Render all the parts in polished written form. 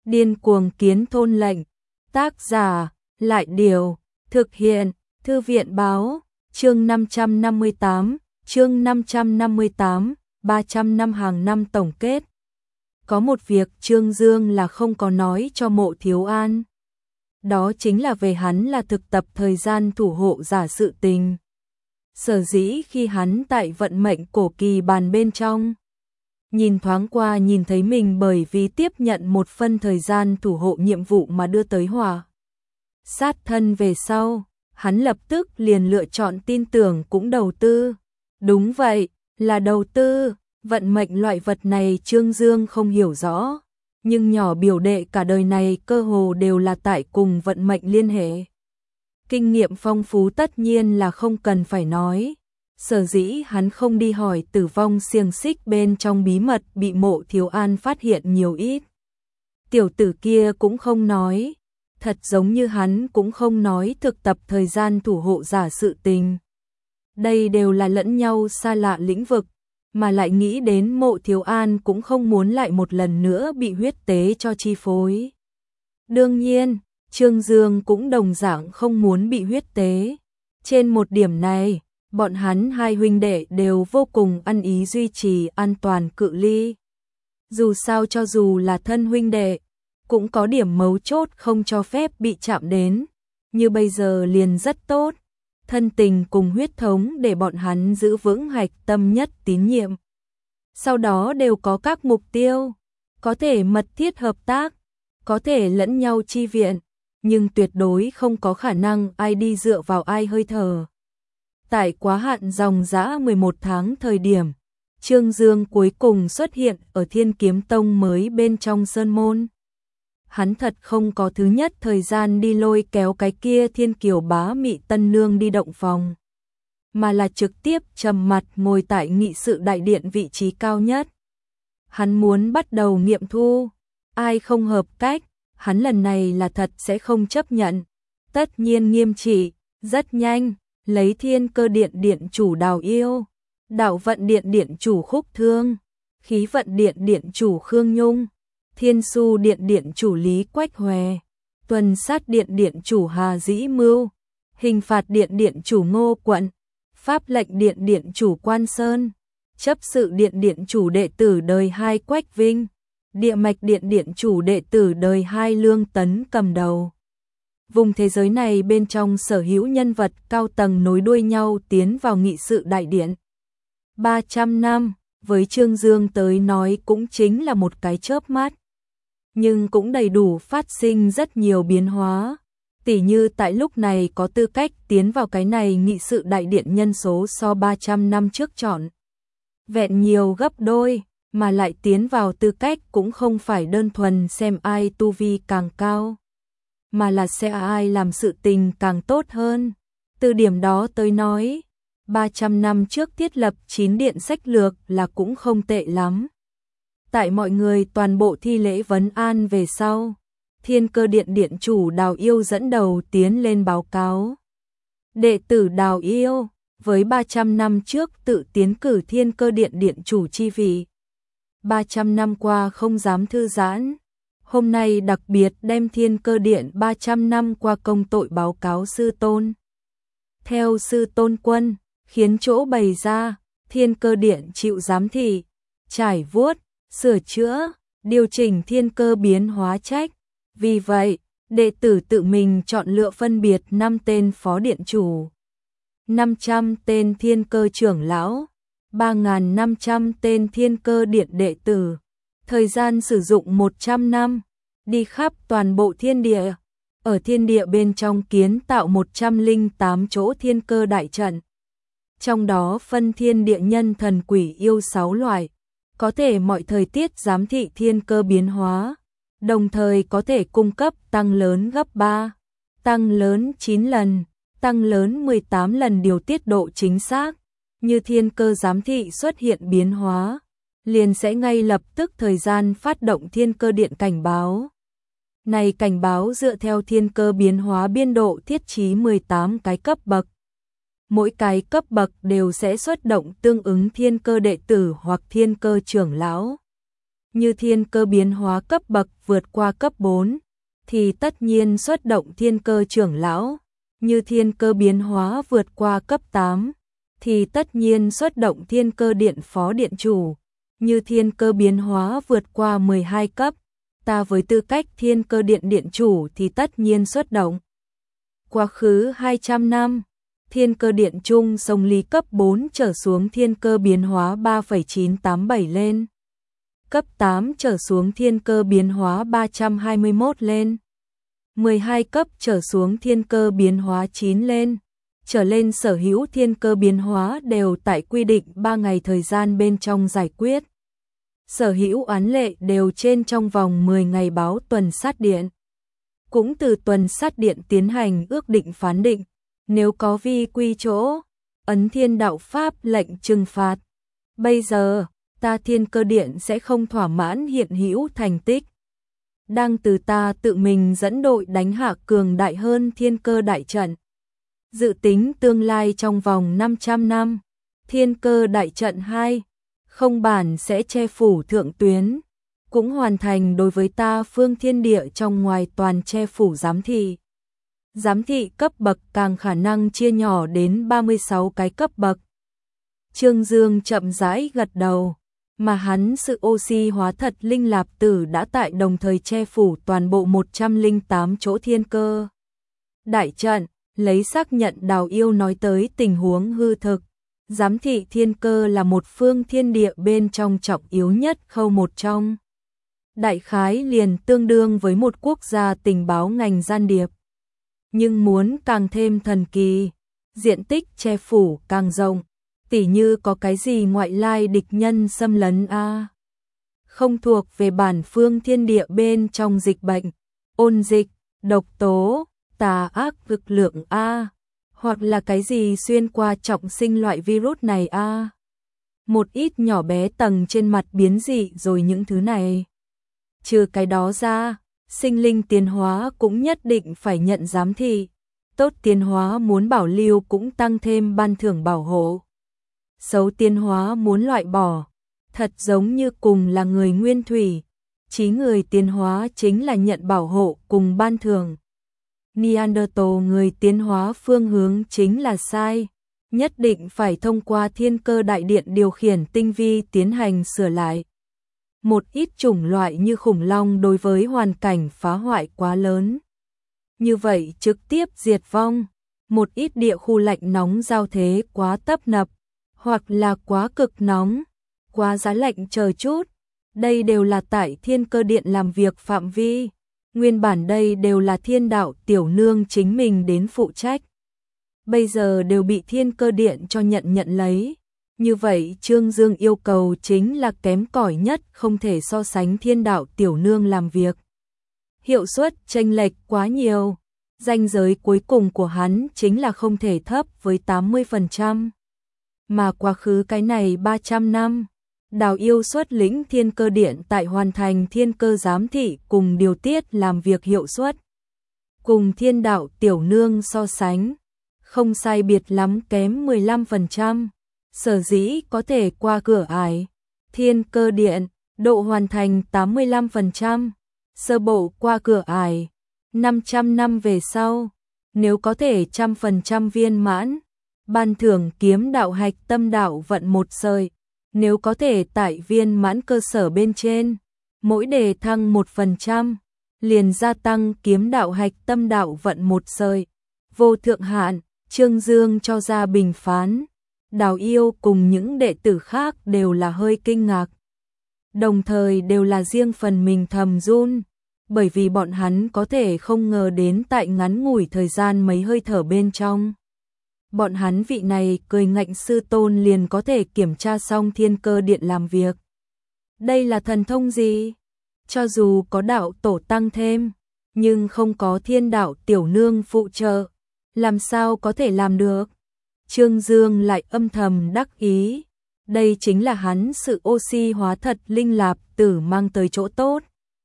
Điên cuồng kiến thôn lệnh. Tác giả, Lại Điều. Thực hiện, Thư viện Báo. Chương 558, chương 558, 300 năm hàng năm tổng kết. Có một việc Trương Dương là không có nói cho Mộ Thiếu An. Đó chính là về hắn là thực tập thời gian thủ hộ giả sự tình. Sở dĩ khi hắn tại vận mệnh cổ kỳ bàn bên trong, nhìn thoáng qua nhìn thấy mình bởi vì tiếp nhận một phân thời gian thủ hộ nhiệm vụ mà đưa tới hỏa sát thân về sau, hắn lập tức liền lựa chọn tin tưởng cũng đầu tư. Đúng vậy, là đầu tư, vận mệnh loại vật này Trương Dương không hiểu rõ, nhưng nhỏ biểu đệ cả đời này cơ hồ đều là tại cùng vận mệnh liên hệ. Kinh nghiệm phong phú tất nhiên là không cần phải nói. Sở dĩ hắn không đi hỏi tử vong xiềng xích bên trong bí mật bị Mộ Thiếu An phát hiện nhiều ít. Tiểu tử kia cũng không nói, thật giống như hắn cũng không nói thực tập thời gian thủ hộ giả sự tình. Đây đều là lẫn nhau xa lạ lĩnh vực, mà lại nghĩ đến Mộ Thiếu An cũng không muốn lại một lần nữa bị huyết tế cho chi phối. Đương nhiên, Trương Dương cũng đồng dạng không muốn bị huyết tế. Trên một điểm này, bọn hắn hai huynh đệ đều vô cùng ăn ý duy trì an toàn cự ly. Dù sao cho dù là thân huynh đệ, cũng có điểm mấu chốt không cho phép bị chạm đến, như bây giờ liền rất tốt. Thân tình cùng huyết thống để bọn hắn giữ vững hạch tâm nhất tín nhiệm. Sau đó đều có các mục tiêu, có thể mật thiết hợp tác, có thể lẫn nhau chi viện, nhưng tuyệt đối không có khả năng ai đi dựa vào ai hơi thở. Tại quá hạn dòng dã 11 tháng thời điểm, Trương Dương cuối cùng xuất hiện ở Thiên Kiếm Tông mới bên trong sơn môn. Hắn thật không có thứ nhất thời gian đi lôi kéo cái kia thiên kiều bá mị tân nương đi động phòng, mà là trực tiếp trầm mặt ngồi tại nghị sự đại điện vị trí cao nhất. Hắn muốn bắt đầu nghiệm thu, ai không hợp cách, hắn lần này là thật sẽ không chấp nhận. Tất nhiên nghiêm trị, rất nhanh, lấy Thiên Cơ Điện điện chủ Đào Yêu, Đạo Vận Điện điện chủ Khúc Thương, Khí Vận Điện điện chủ Khương Nhung, Thiên Su Điện điện chủ Lý Quách Hòe, Tuần Sát Điện điện chủ Hà Dĩ Mưu, Hình Phạt Điện điện chủ Ngô Quận, Pháp Lệnh Điện điện chủ Quan Sơn, Chấp Sự Điện điện chủ đệ tử đời 2 Quách Vinh, Địa Mạch Điện điện chủ đệ tử đời 2 Lương Tấn cầm đầu. Vùng thế giới này bên trong sở hữu nhân vật cao tầng nối đuôi nhau tiến vào nghị sự đại điện. 300 năm, với Trương Dương tới nói cũng chính là một cái chớp mắt. Nhưng cũng đầy đủ phát sinh rất nhiều biến hóa. Tỉ như tại lúc này có tư cách tiến vào cái này nghị sự đại điện nhân số so 300 năm trước chọn vẹn nhiều gấp đôi, mà lại tiến vào tư cách cũng không phải đơn thuần xem ai tu vi càng cao, mà là sẽ ai làm sự tình càng tốt hơn. Từ điểm đó tới nói, 300 năm trước thiết lập 9 điện sách lược là cũng không tệ lắm. Tại mọi người toàn bộ thi lễ vấn an về sau, Thiên Cơ Điện điện chủ Đào Yêu dẫn đầu tiến lên báo cáo. Đệ tử Đào Yêu, với 300 năm trước tự tiến cử Thiên Cơ Điện điện chủ chi vị. 300 năm qua không dám thư giãn. Hôm nay đặc biệt đem Thiên Cơ Điện 300 năm qua công tội báo cáo sư tôn. Theo sư tôn quân, khiến chỗ bày ra, Thiên Cơ Điện chịu giám thị, trải vuốt, sửa chữa, điều chỉnh thiên cơ biến hóa trách. Vì vậy, đệ tử tự mình chọn lựa phân biệt 5 tên phó điện chủ, 500 tên thiên cơ trưởng lão, 3.500 tên Thiên Cơ Điện đệ tử. Thời gian sử dụng 100 năm, đi khắp toàn bộ thiên địa. Ở thiên địa bên trong kiến tạo 108 chỗ thiên cơ đại trận. Trong đó phân thiên địa nhân thần quỷ yêu 6 loại, có thể mọi thời tiết giám thị thiên cơ biến hóa, đồng thời có thể cung cấp tăng lớn gấp 3, tăng lớn 9 lần, tăng lớn 18 lần điều tiết độ chính xác. Như thiên cơ giám thị xuất hiện biến hóa, liền sẽ ngay lập tức thời gian phát động Thiên Cơ Điện cảnh báo. Này cảnh báo dựa theo thiên cơ biến hóa biên độ thiết trí 18 cái cấp bậc. Mỗi cái cấp bậc đều sẽ xuất động tương ứng thiên cơ đệ tử hoặc thiên cơ trưởng lão. Như thiên cơ biến hóa cấp bậc vượt qua cấp 4, thì tất nhiên xuất động thiên cơ trưởng lão. Như thiên cơ biến hóa vượt qua cấp 8, thì tất nhiên xuất động thiên cơ điện phó điện chủ. Như thiên cơ biến hóa vượt qua 12 cấp, ta với tư cách thiên cơ điện điện chủ thì tất nhiên xuất động. Quá khứ 200 năm, thiên cơ điện trung sông lý cấp 4 trở xuống thiên cơ biến hóa 3,987 lên. Cấp 8 trở xuống thiên cơ biến hóa 321 lên. 12 cấp trở xuống thiên cơ biến hóa 9 lên. Trở lên sở hữu thiên cơ biến hóa đều tại quy định 3 ngày thời gian bên trong giải quyết. Sở hữu án lệ đều trên trong vòng 10 ngày báo tuần sát điện. Cũng từ tuần sát điện tiến hành ước định phán định, nếu có vi quy chỗ, ấn thiên đạo pháp lệnh trừng phạt. Bây giờ, ta thiên cơ điện sẽ không thỏa mãn hiện hữu thành tích. Đang từ ta tự mình dẫn đội đánh hạ cường đại hơn thiên cơ đại trận. Dự tính tương lai trong vòng 500 năm, thiên cơ đại trận 2, không bản sẽ che phủ thượng tuyến, cũng hoàn thành đối với ta phương thiên địa trong ngoài toàn che phủ giám thị. Giám thị cấp bậc càng khả năng chia nhỏ đến 36 cái cấp bậc. Trương Dương chậm rãi gật đầu, mà hắn sự oxy hóa thật linh lạp tử đã tại đồng thời che phủ toàn bộ 108 chỗ thiên cơ. Đại trận, lấy xác nhận Đào Yêu nói tới tình huống hư thực. Giám thị thiên cơ là một phương thiên địa bên trong trọng yếu nhất khâu một trong. Đại khái liền tương đương với một quốc gia tình báo ngành gian điệp. Nhưng muốn càng thêm thần kỳ, diện tích che phủ càng rộng, tỉ như có cái gì ngoại lai địch nhân xâm lấn a, không thuộc về bản phương thiên địa bên trong dịch bệnh, ôn dịch, độc tố, tà ác lực lượng a, hoặc là cái gì xuyên qua trọng sinh loại virus này a. Một ít nhỏ bé tầng trên mặt biến dị rồi những thứ này. Trừ cái đó ra, sinh linh tiến hóa cũng nhất định phải nhận giám thị. Tốt tiến hóa muốn bảo lưu cũng tăng thêm ban thưởng bảo hộ. Xấu tiến hóa muốn loại bỏ, thật giống như cùng là người nguyên thủy. Chí người tiến hóa chính là nhận bảo hộ cùng ban thưởng. Neanderthal người tiến hóa phương hướng chính là sai. Nhất định phải thông qua thiên cơ đại điện điều khiển tinh vi tiến hành sửa lại. Một ít chủng loại như khủng long đối với hoàn cảnh phá hoại quá lớn. Như vậy trực tiếp diệt vong. Một ít địa khu lạnh nóng giao thế quá tấp nập, hoặc là quá cực nóng, quá giá lạnh chờ chút. Đây đều là tại thiên cơ điện làm việc phạm vi. Nguyên bản đây đều là thiên đạo tiểu nương chính mình đến phụ trách. Bây giờ đều bị thiên cơ điện cho nhận lấy. Như vậy Trương Dương yêu cầu chính là kém cỏi nhất, không thể so sánh thiên đạo tiểu nương làm việc. Hiệu suất chênh lệch quá nhiều. Ranh giới cuối cùng của hắn chính là không thể thấp với 80%. Mà quá khứ cái này 300 năm, Đào Yêu xuất lĩnh thiên cơ điện tại hoàn thành thiên cơ giám thị cùng điều tiết làm việc hiệu suất. Cùng thiên đạo tiểu nương so sánh, không sai biệt lắm kém 15%. Sở dĩ có thể qua cửa ải, thiên cơ điện, độ hoàn thành 85%, sơ bộ qua cửa ải, 500 năm về sau, nếu có thể 100% viên mãn, ban thưởng kiếm đạo hạch tâm đạo vận một sợi, nếu có thể tại viên mãn cơ sở bên trên, mỗi đề thăng 1%, liền gia tăng kiếm đạo hạch tâm đạo vận một sợi, vô thượng hạn. Trương Dương cho ra bình phán. Đào Yêu cùng những đệ tử khác đều là hơi kinh ngạc. Đồng thời đều là riêng phần mình thầm run, bởi vì bọn hắn có thể không ngờ đến tại ngắn ngủi thời gian mấy hơi thở bên trong. Bọn hắn vị này cười ngạnh sư tôn liền có thể kiểm tra xong thiên cơ điện làm việc. Đây là thần thông gì? Cho dù có đạo tổ tăng thêm, nhưng không có thiên đạo tiểu nương phụ trợ, làm sao có thể làm được? Trương Dương lại âm thầm đắc ý. Đây chính là hắn sự oxy hóa thật linh lạp tử mang tới chỗ tốt.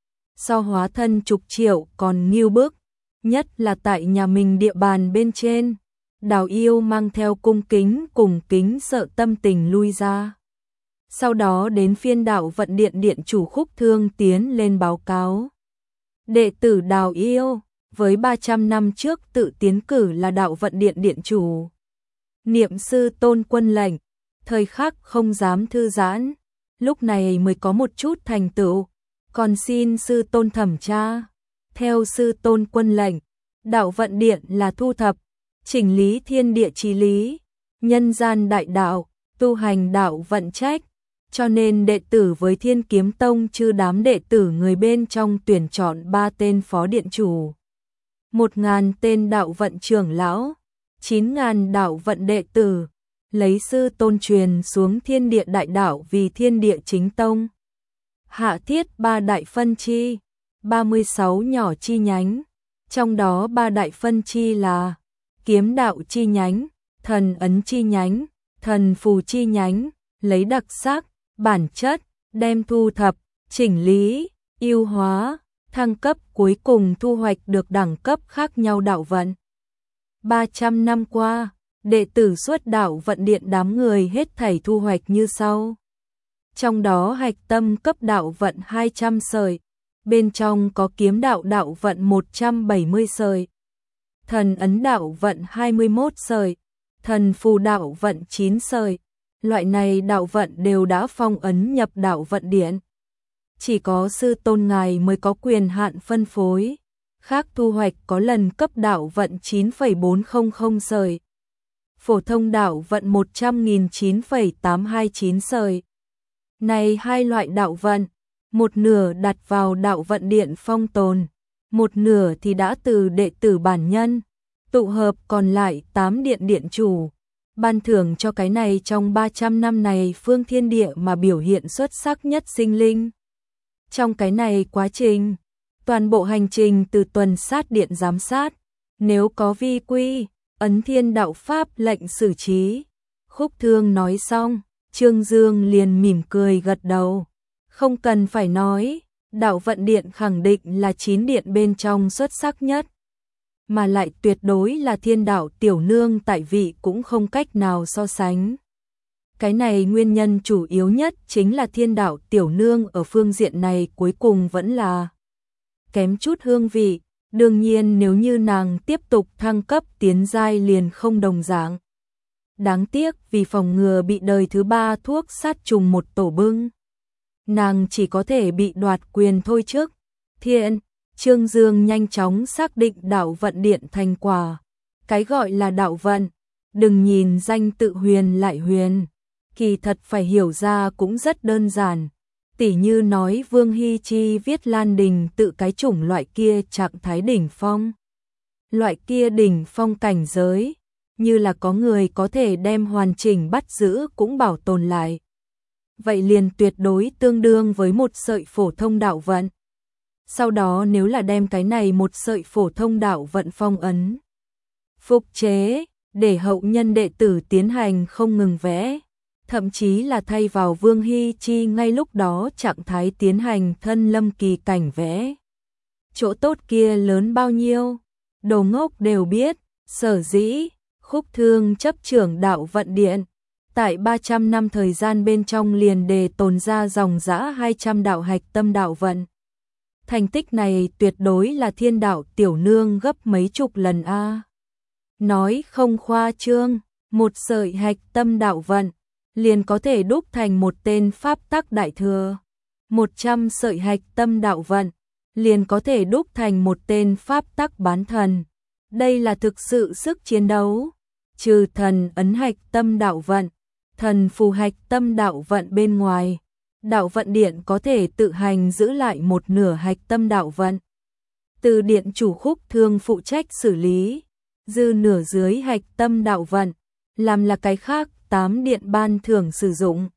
So hóa thân chục triệu còn nghiêu bức, nhất là tại nhà mình địa bàn bên trên. Đào Yêu mang theo cung kính cùng kính sợ tâm tình lui ra. Sau đó đến phiên Đạo Vận Điện điện chủ Khúc Thương tiến lên báo cáo. Đệ tử Đào Yêu, với 300 năm trước tự tiến cử là Đạo Vận Điện điện chủ. Niệm sư Tôn Quân lệnh, thời khắc không dám thư giãn, lúc này mới có một chút thành tựu, còn xin sư Tôn thẩm tra. Theo sư Tôn Quân lệnh, Đạo Vận Điện là thu thập, chỉnh lý thiên địa chí lý, nhân gian đại đạo, tu hành đạo vận trách, cho nên đệ tử với Thiên Kiếm Tông chư đám đệ tử người bên trong tuyển chọn 3 tên phó điện chủ, 1.000 tên đạo vận trưởng lão, 9.000 đạo vận đệ tử, lấy sư Tôn truyền xuống thiên địa đại đạo vì thiên địa chính tông. Hạ thiết 3 đại phân chi, 36 nhỏ chi nhánh, trong đó 3 đại phân chi là kiếm đạo chi nhánh, thần ấn chi nhánh, thần phù chi nhánh, lấy đặc sắc, bản chất, đem thu thập, chỉnh lý, ưu hóa, thăng cấp cuối cùng thu hoạch được đẳng cấp khác nhau đạo vận. 300 năm qua, đệ tử xuất Đạo Vận Điện đám người hết thảy thu hoạch như sau. Trong đó hạch tâm cấp đạo vận 200 sợi, bên trong có kiếm đạo đạo vận 170 sợi, thần ấn đạo vận 21 sợi, thần phù đạo vận 9 sợi. Loại này đạo vận đều đã phong ấn nhập Đạo Vận Điện. Chỉ có sư Tôn ngài mới có quyền hạn phân phối, khác thu hoạch có lần cấp đạo vận 9,400 sợi, phổ thông đạo vận 100.9,829 sợi. Này hai loại đạo vận, một nửa đặt vào Đạo Vận Điện phong tồn, một nửa thì đã từ đệ tử bản nhân, tụ hợp còn lại 8 điện điện chủ. Ban thưởng cho cái này trong 300 năm này phương thiên địa mà biểu hiện xuất sắc nhất sinh linh. Trong cái này quá trình, toàn bộ hành trình từ tuần sát điện giám sát, nếu có vi quy, ấn thiên đạo pháp lệnh xử trí. Khúc Thương nói xong, Trương Dương liền mỉm cười gật đầu. Không cần phải nói, Đạo Vận Điện khẳng định là 9 điện bên trong xuất sắc nhất, mà lại tuyệt đối là thiên đạo tiểu nương tại vị cũng không cách nào so sánh. Cái này nguyên nhân chủ yếu nhất chính là thiên đạo tiểu nương ở phương diện này cuối cùng vẫn là kém chút hương vị, đương nhiên nếu như nàng tiếp tục thăng cấp tiến giai liền không đồng dạng. Đáng tiếc vì phòng ngừa bị đời thứ 3 thuốc sát trùng một tổ bưng, nàng chỉ có thể bị đoạt quyền thôi trước. Thiện, Trương Dương nhanh chóng xác định Đạo Vận Điện thành quả. Cái gọi là đạo vận, đừng nhìn danh tự huyền lại huyền, kỳ thật phải hiểu ra cũng rất đơn giản. Tỉ như nói Vương Hy Chi viết Lan Đình tự cái chủng loại kia trạng thái đỉnh phong. Loại kia đỉnh phong cảnh giới, như là có người có thể đem hoàn chỉnh bắt giữ cũng bảo tồn lại. Vậy liền tuyệt đối tương đương với một sợi phổ thông đạo vận. Sau đó nếu là đem cái này một sợi phổ thông đạo vận phong ấn, phục chế, để hậu nhân đệ tử tiến hành không ngừng vẽ, thậm chí là thay vào Vương Hy Chi ngay lúc đó trạng thái tiến hành thân lâm kỳ cảnh vẽ. Chỗ tốt kia lớn bao nhiêu, đồ ngốc đều biết, sở dĩ, Khúc Thương chấp trưởng Đạo Vận Điện. Tại 300 năm thời gian bên trong liền đề tồn ra dòng dã 200 đạo hạch tâm đạo vận. Thành tích này tuyệt đối là thiên đạo tiểu nương gấp mấy chục lần a. Nói không khoa trương, một sợi hạch tâm đạo vận liền có thể đúc thành một tên pháp tắc đại thừa. 100 sợi hạch tâm đạo vận liền có thể đúc thành một tên pháp tắc bán thần. Đây là thực sự sức chiến đấu. Trừ thần ấn hạch tâm đạo vận, thần phù hạch tâm đạo vận bên ngoài, Đạo Vận Điện có thể tự hành giữ lại một nửa hạch tâm đạo vận. Từ điện chủ Khúc Thương phụ trách xử lý, dư nửa dưới hạch tâm đạo vận, làm là cái khác 8 điện ban thưởng sử dụng.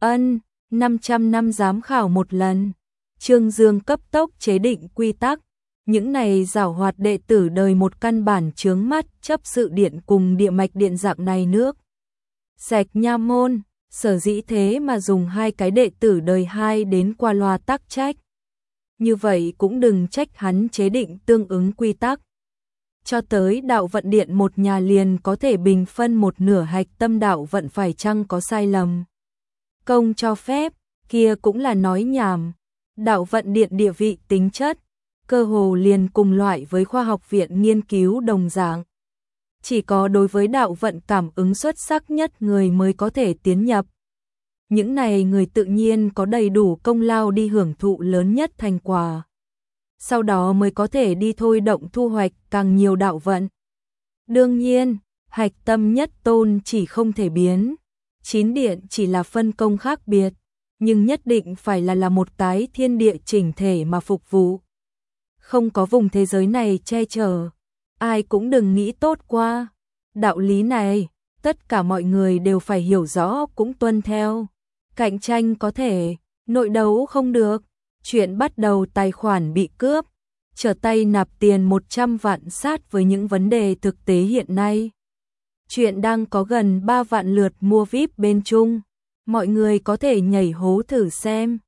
500 năm giám khảo một lần. Trương Dương cấp tốc chế định quy tắc. Những này giảo hoạt đệ tử đời một căn bản chướng mắt chấp sự điện cùng địa mạch điện dạng này nước sạch nha môn, sở dĩ thế mà dùng 2 cái đệ tử đời 2 đến qua loa tắc trách. Như vậy cũng đừng trách hắn chế định tương ứng quy tắc. Cho tới Đạo Vận Điện một nhà liền có thể bình phân một nửa hạch tâm đạo vận phải chăng có sai lầm. công cho phép, kia cũng là nói nhảm. Đạo vận điện địa vị tính chất, cơ hồ liền cùng loại với khoa học viện nghiên cứu đồng dạng. Chỉ có đối với đạo vận cảm ứng xuất sắc nhất người mới có thể tiến nhập. Những này người tự nhiên có đầy đủ công lao đi hưởng thụ lớn nhất thành quả. Sau đó mới có thể đi thôi động thu hoạch càng nhiều đạo vận. Đương nhiên, hạch tâm nhất tôn chỉ không thể biến. 9 điện chỉ là phân công khác biệt, nhưng nhất định phải là một cái thiên địa chỉnh thể mà phục vụ. Không có vùng thế giới này che chở, ai cũng đừng nghĩ tốt qua. Đạo lý này, tất cả mọi người đều phải hiểu rõ cũng tuân theo. Cạnh tranh có thể, nội đấu không được. Chuyện bắt đầu tài khoản bị cướp, trở tay nạp tiền 100 vạn sát với những vấn đề thực tế hiện nay. Chuyện đang có gần 3 vạn lượt mua VIP bên Trung, mọi người có thể nhảy hố thử xem.